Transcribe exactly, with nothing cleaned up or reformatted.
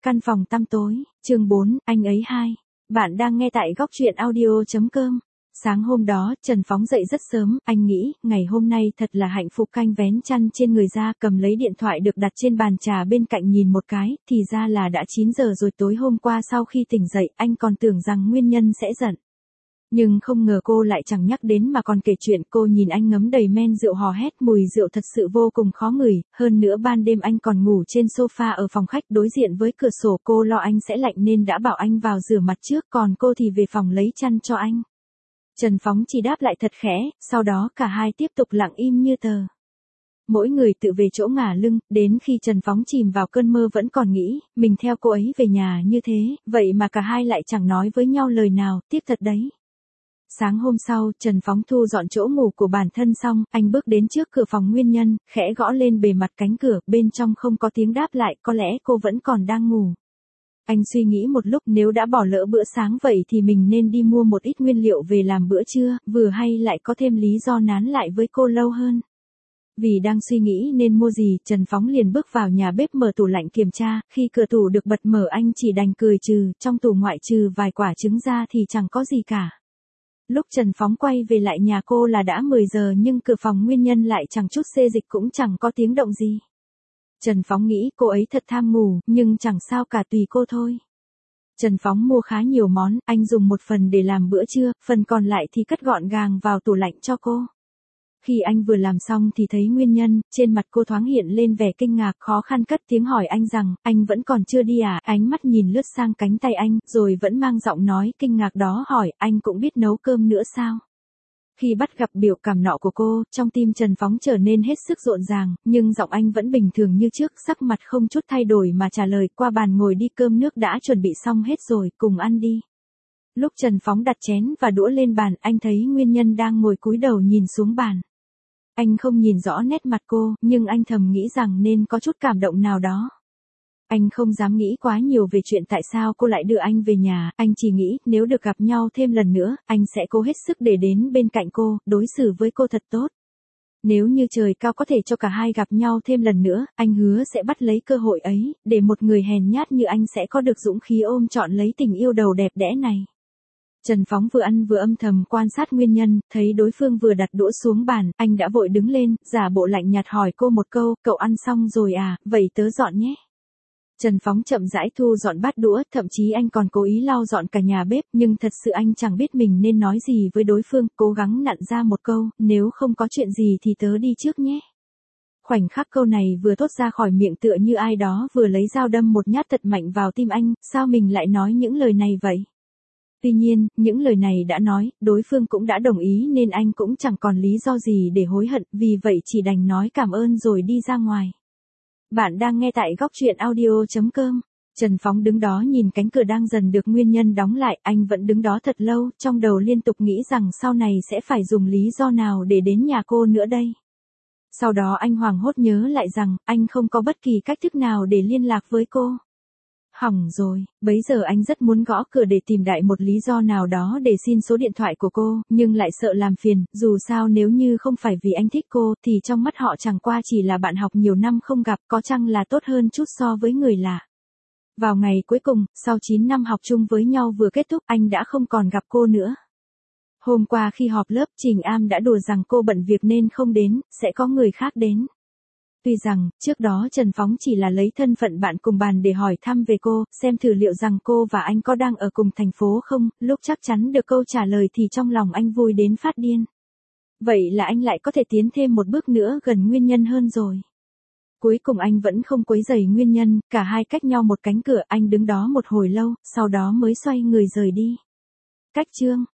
căn phòng tăm tối, chương bốn, anh ấy hai. Bạn đang nghe tại góc truyện audio.com. Sáng hôm đó, Trần Phóng dậy rất sớm, anh nghĩ, ngày hôm nay thật là hạnh phúc, canh vén chăn trên người ra, cầm lấy điện thoại được đặt trên bàn trà bên cạnh nhìn một cái, thì ra là đã chín giờ rồi. Tối hôm qua sau khi tỉnh dậy, anh còn tưởng rằng nguyên nhân sẽ giận. Nhưng không ngờ cô lại chẳng nhắc đến mà còn kể chuyện. Cô nhìn anh ngấm đầy men rượu hò hét, mùi rượu thật sự vô cùng khó ngửi, hơn nữa ban đêm anh còn ngủ trên sofa ở phòng khách đối diện với cửa sổ. Cô lo anh sẽ lạnh nên đã bảo anh vào rửa mặt trước, còn cô thì về phòng lấy chăn cho anh. Trần Phóng chỉ đáp lại thật khẽ, sau đó cả hai tiếp tục lặng im như tờ. Mỗi người tự về chỗ ngả lưng, đến khi Trần Phóng chìm vào cơn mơ vẫn còn nghĩ, mình theo cô ấy về nhà như thế, vậy mà cả hai lại chẳng nói với nhau lời nào, tiếc thật đấy. Sáng hôm sau, Trần Phóng thu dọn chỗ ngủ của bản thân xong, anh bước đến trước cửa phòng nguyên nhân, khẽ gõ lên bề mặt cánh cửa, bên trong không có tiếng đáp lại, có lẽ cô vẫn còn đang ngủ. Anh suy nghĩ một lúc, nếu đã bỏ lỡ bữa sáng vậy thì mình nên đi mua một ít nguyên liệu về làm bữa trưa, vừa hay lại có thêm lý do nán lại với cô lâu hơn. Vì đang suy nghĩ nên mua gì, Trần Phóng liền bước vào nhà bếp mở tủ lạnh kiểm tra, khi cửa tủ được bật mở anh chỉ đành cười trừ, trong tủ ngoại trừ vài quả trứng ra thì chẳng có gì cả. Lúc Trần Phóng quay về lại nhà cô là đã mười giờ nhưng cửa phòng nguyên nhân lại chẳng chút xê dịch cũng chẳng có tiếng động gì. Trần Phóng nghĩ cô ấy thật tham ngủ, nhưng chẳng sao cả, tùy cô thôi. Trần Phóng mua khá nhiều món, anh dùng một phần để làm bữa trưa, phần còn lại thì cất gọn gàng vào tủ lạnh cho cô. Khi anh vừa làm xong thì thấy nguyên nhân, trên mặt cô thoáng hiện lên vẻ kinh ngạc, khó khăn cất tiếng hỏi anh rằng, anh vẫn còn chưa đi à? Ánh mắt nhìn lướt sang cánh tay anh, rồi vẫn mang giọng nói kinh ngạc đó hỏi, anh cũng biết nấu cơm nữa sao? Khi bắt gặp biểu cảm nọ của cô, trong tim Trần Phóng trở nên hết sức rộn ràng, nhưng giọng anh vẫn bình thường như trước, sắc mặt không chút thay đổi mà trả lời, qua bàn ngồi đi, cơm nước đã chuẩn bị xong hết rồi, cùng ăn đi. Lúc Trần Phóng đặt chén và đũa lên bàn, anh thấy nguyên nhân đang ngồi cúi đầu nhìn xuống bàn. Anh không nhìn rõ nét mặt cô, nhưng anh thầm nghĩ rằng nên có chút cảm động nào đó. Anh không dám nghĩ quá nhiều về chuyện tại sao cô lại đưa anh về nhà, anh chỉ nghĩ nếu được gặp nhau thêm lần nữa, anh sẽ cố hết sức để đến bên cạnh cô, đối xử với cô thật tốt. Nếu như trời cao có thể cho cả hai gặp nhau thêm lần nữa, anh hứa sẽ bắt lấy cơ hội ấy, để một người hèn nhát như anh sẽ có được dũng khí ôm trọn lấy tình yêu đầu đẹp đẽ này. Trần Phóng vừa ăn vừa âm thầm quan sát nguyên nhân, thấy đối phương vừa đặt đũa xuống bàn, anh đã vội đứng lên, giả bộ lạnh nhạt hỏi cô một câu, cậu ăn xong rồi à, vậy tớ dọn nhé. Trần Phóng chậm rãi thu dọn bát đũa, thậm chí anh còn cố ý lau dọn cả nhà bếp, nhưng thật sự anh chẳng biết mình nên nói gì với đối phương, cố gắng nặn ra một câu, nếu không có chuyện gì thì tớ đi trước nhé. Khoảnh khắc câu này vừa thốt ra khỏi miệng tựa như ai đó vừa lấy dao đâm một nhát thật mạnh vào tim anh, sao mình lại nói những lời này vậy? Tuy nhiên, những lời này đã nói, đối phương cũng đã đồng ý nên anh cũng chẳng còn lý do gì để hối hận, vì vậy chỉ đành nói cảm ơn rồi đi ra ngoài. Bạn đang nghe tại góc truyện audio.com. Trần Phóng đứng đó nhìn cánh cửa đang dần được nguyên nhân đóng lại, anh vẫn đứng đó thật lâu, trong đầu liên tục nghĩ rằng sau này sẽ phải dùng lý do nào để đến nhà cô nữa đây. Sau đó anh hoảng hốt nhớ lại rằng, anh không có bất kỳ cách thức nào để liên lạc với cô. Hỏng rồi, bấy giờ anh rất muốn gõ cửa để tìm đại một lý do nào đó để xin số điện thoại của cô, nhưng lại sợ làm phiền, dù sao nếu như không phải vì anh thích cô, thì trong mắt họ chẳng qua chỉ là bạn học nhiều năm không gặp, có chăng là tốt hơn chút so với người lạ. Vào ngày cuối cùng, sau chín năm học chung với nhau vừa kết thúc, anh đã không còn gặp cô nữa. Hôm qua khi họp lớp, Trình Am đã đùa rằng cô bận việc nên không đến, sẽ có người khác đến. Tuy rằng, trước đó Trần Phóng chỉ là lấy thân phận bạn cùng bàn để hỏi thăm về cô, xem thử liệu rằng cô và anh có đang ở cùng thành phố không, lúc chắc chắn được câu trả lời thì trong lòng anh vui đến phát điên. Vậy là anh lại có thể tiến thêm một bước nữa gần nguyên nhân hơn rồi. Cuối cùng anh vẫn không quấy rầy nguyên nhân, cả hai cách nhau một cánh cửa, anh đứng đó một hồi lâu, sau đó mới xoay người rời đi. Cách chương